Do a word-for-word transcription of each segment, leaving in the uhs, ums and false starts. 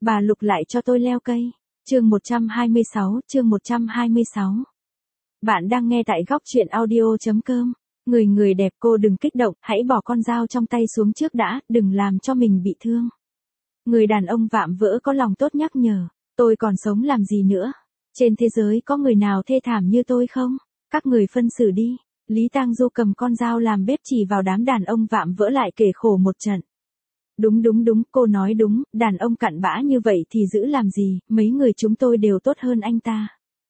Bà Lục lại cho tôi leo cây. Chương một trăm hai mươi sáu, chương một trăm hai mươi sáu. Bạn đang nghe tại góc truyện audio chấm com. Người người đẹp, cô đừng kích động, hãy bỏ con dao trong tay xuống trước đã, đừng làm cho mình bị thương. Người đàn ông vạm vỡ có lòng tốt nhắc nhở, tôi còn sống làm gì nữa? Trên thế giới có người nào thê thảm như tôi không? Các người phân xử đi. Lý Tang Du cầm con dao làm bếp chỉ vào đám đàn ông vạm vỡ lại kể khổ một trận. Đúng đúng đúng, cô nói đúng, đàn ông cặn bã như vậy thì giữ làm gì, mấy người chúng tôi đều tốt hơn anh ta.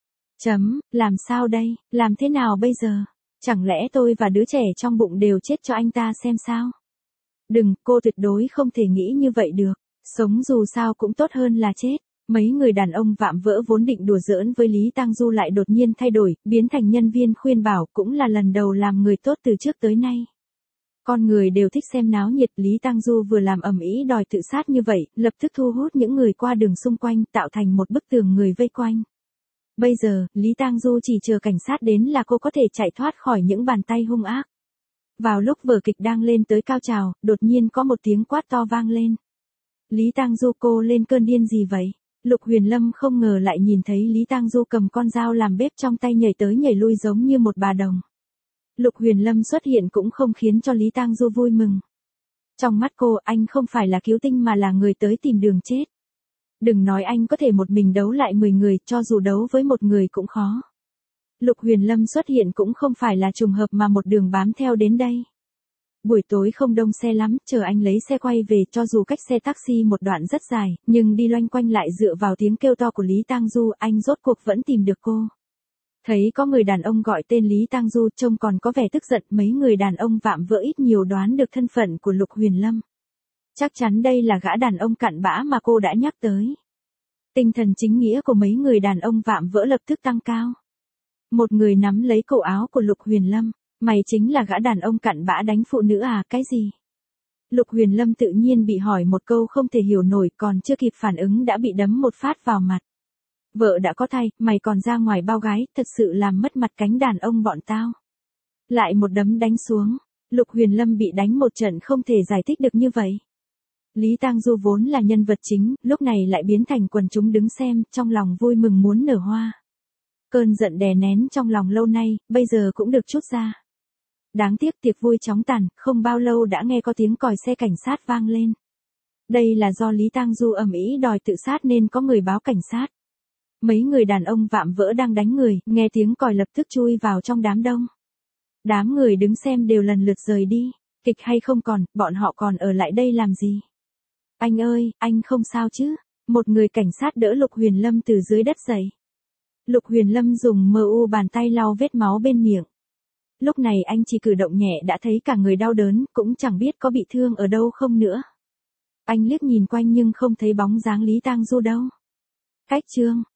Chấm, làm sao đây, làm thế nào bây giờ? Chẳng lẽ tôi và đứa trẻ trong bụng đều chết cho anh ta xem sao? Đừng, cô tuyệt đối không thể nghĩ như vậy được, sống dù sao cũng tốt hơn là chết. Mấy người đàn ông vạm vỡ vốn định đùa giỡn với Lý Tang Du lại đột nhiên thay đổi, biến thành nhân viên khuyên bảo, cũng là lần đầu làm người tốt từ trước tới nay. Con người đều thích xem náo nhiệt, Lý Tang Du vừa làm ầm ĩ đòi tự sát như vậy, lập tức thu hút những người qua đường xung quanh, tạo thành một bức tường người vây quanh. Bây giờ, Lý Tang Du chỉ chờ cảnh sát đến là cô có thể chạy thoát khỏi những bàn tay hung ác. Vào lúc vở kịch đang lên tới cao trào, đột nhiên có một tiếng quát to vang lên. Lý Tang Du, cô lên cơn điên gì vậy? Lục Huyền Lâm không ngờ lại nhìn thấy Lý Tang Du cầm con dao làm bếp trong tay nhảy tới nhảy lui giống như một bà đồng. Lục Huyền Lâm xuất hiện cũng không khiến cho Lý Tang Du vui mừng. Trong mắt cô, anh không phải là cứu tinh mà là người tới tìm đường chết. Đừng nói anh có thể một mình đấu lại mười người, cho dù đấu với một người cũng khó. Lục Huyền Lâm xuất hiện cũng không phải là trùng hợp mà một đường bám theo đến đây. Buổi tối không đông xe lắm, chờ anh lấy xe quay về, cho dù cách xe taxi một đoạn rất dài, nhưng đi loanh quanh lại dựa vào tiếng kêu to của Lý Tang Du, anh rốt cuộc vẫn tìm được cô. Thấy có người đàn ông gọi tên Lý Tang Du, trông còn có vẻ tức giận, mấy người đàn ông vạm vỡ ít nhiều đoán được thân phận của Lục Huyền Lâm. Chắc chắn đây là gã đàn ông cặn bã mà cô đã nhắc tới. Tinh thần chính nghĩa của mấy người đàn ông vạm vỡ lập tức tăng cao. Một người nắm lấy cổ áo của Lục Huyền Lâm, mày chính là gã đàn ông cặn bã đánh phụ nữ à, cái gì? Lục Huyền Lâm tự nhiên bị hỏi một câu không thể hiểu nổi, còn chưa kịp phản ứng đã bị đấm một phát vào mặt. Vợ đã có thai, mày còn ra ngoài bao gái, thật sự làm mất mặt cánh đàn ông bọn tao. Lại một đấm đánh xuống, Lục Huyền Lâm bị đánh một trận không thể giải thích được như vậy. Lý Tang Du vốn là nhân vật chính, lúc này lại biến thành quần chúng đứng xem, trong lòng vui mừng muốn nở hoa. Cơn giận đè nén trong lòng lâu nay, bây giờ cũng được trút ra. Đáng tiếc tiệc vui chóng tàn, không bao lâu đã nghe có tiếng còi xe cảnh sát vang lên. Đây là do Lý Tang Du ầm ĩ đòi tự sát nên có người báo cảnh sát. Mấy người đàn ông vạm vỡ đang đánh người, nghe tiếng còi lập tức chui vào trong đám đông. Đám người đứng xem đều lần lượt rời đi, kịch hay không còn, bọn họ còn ở lại đây làm gì? Anh ơi, anh không sao chứ? Một người cảnh sát đỡ Lục Huyền Lâm từ dưới đất dậy. Lục Huyền Lâm dùng mờ u bàn tay lau vết máu bên miệng. Lúc này anh chỉ cử động nhẹ đã thấy cả người đau đớn, cũng chẳng biết có bị thương ở đâu không nữa. Anh liếc nhìn quanh nhưng không thấy bóng dáng Lý Tang Du đâu. Cách chương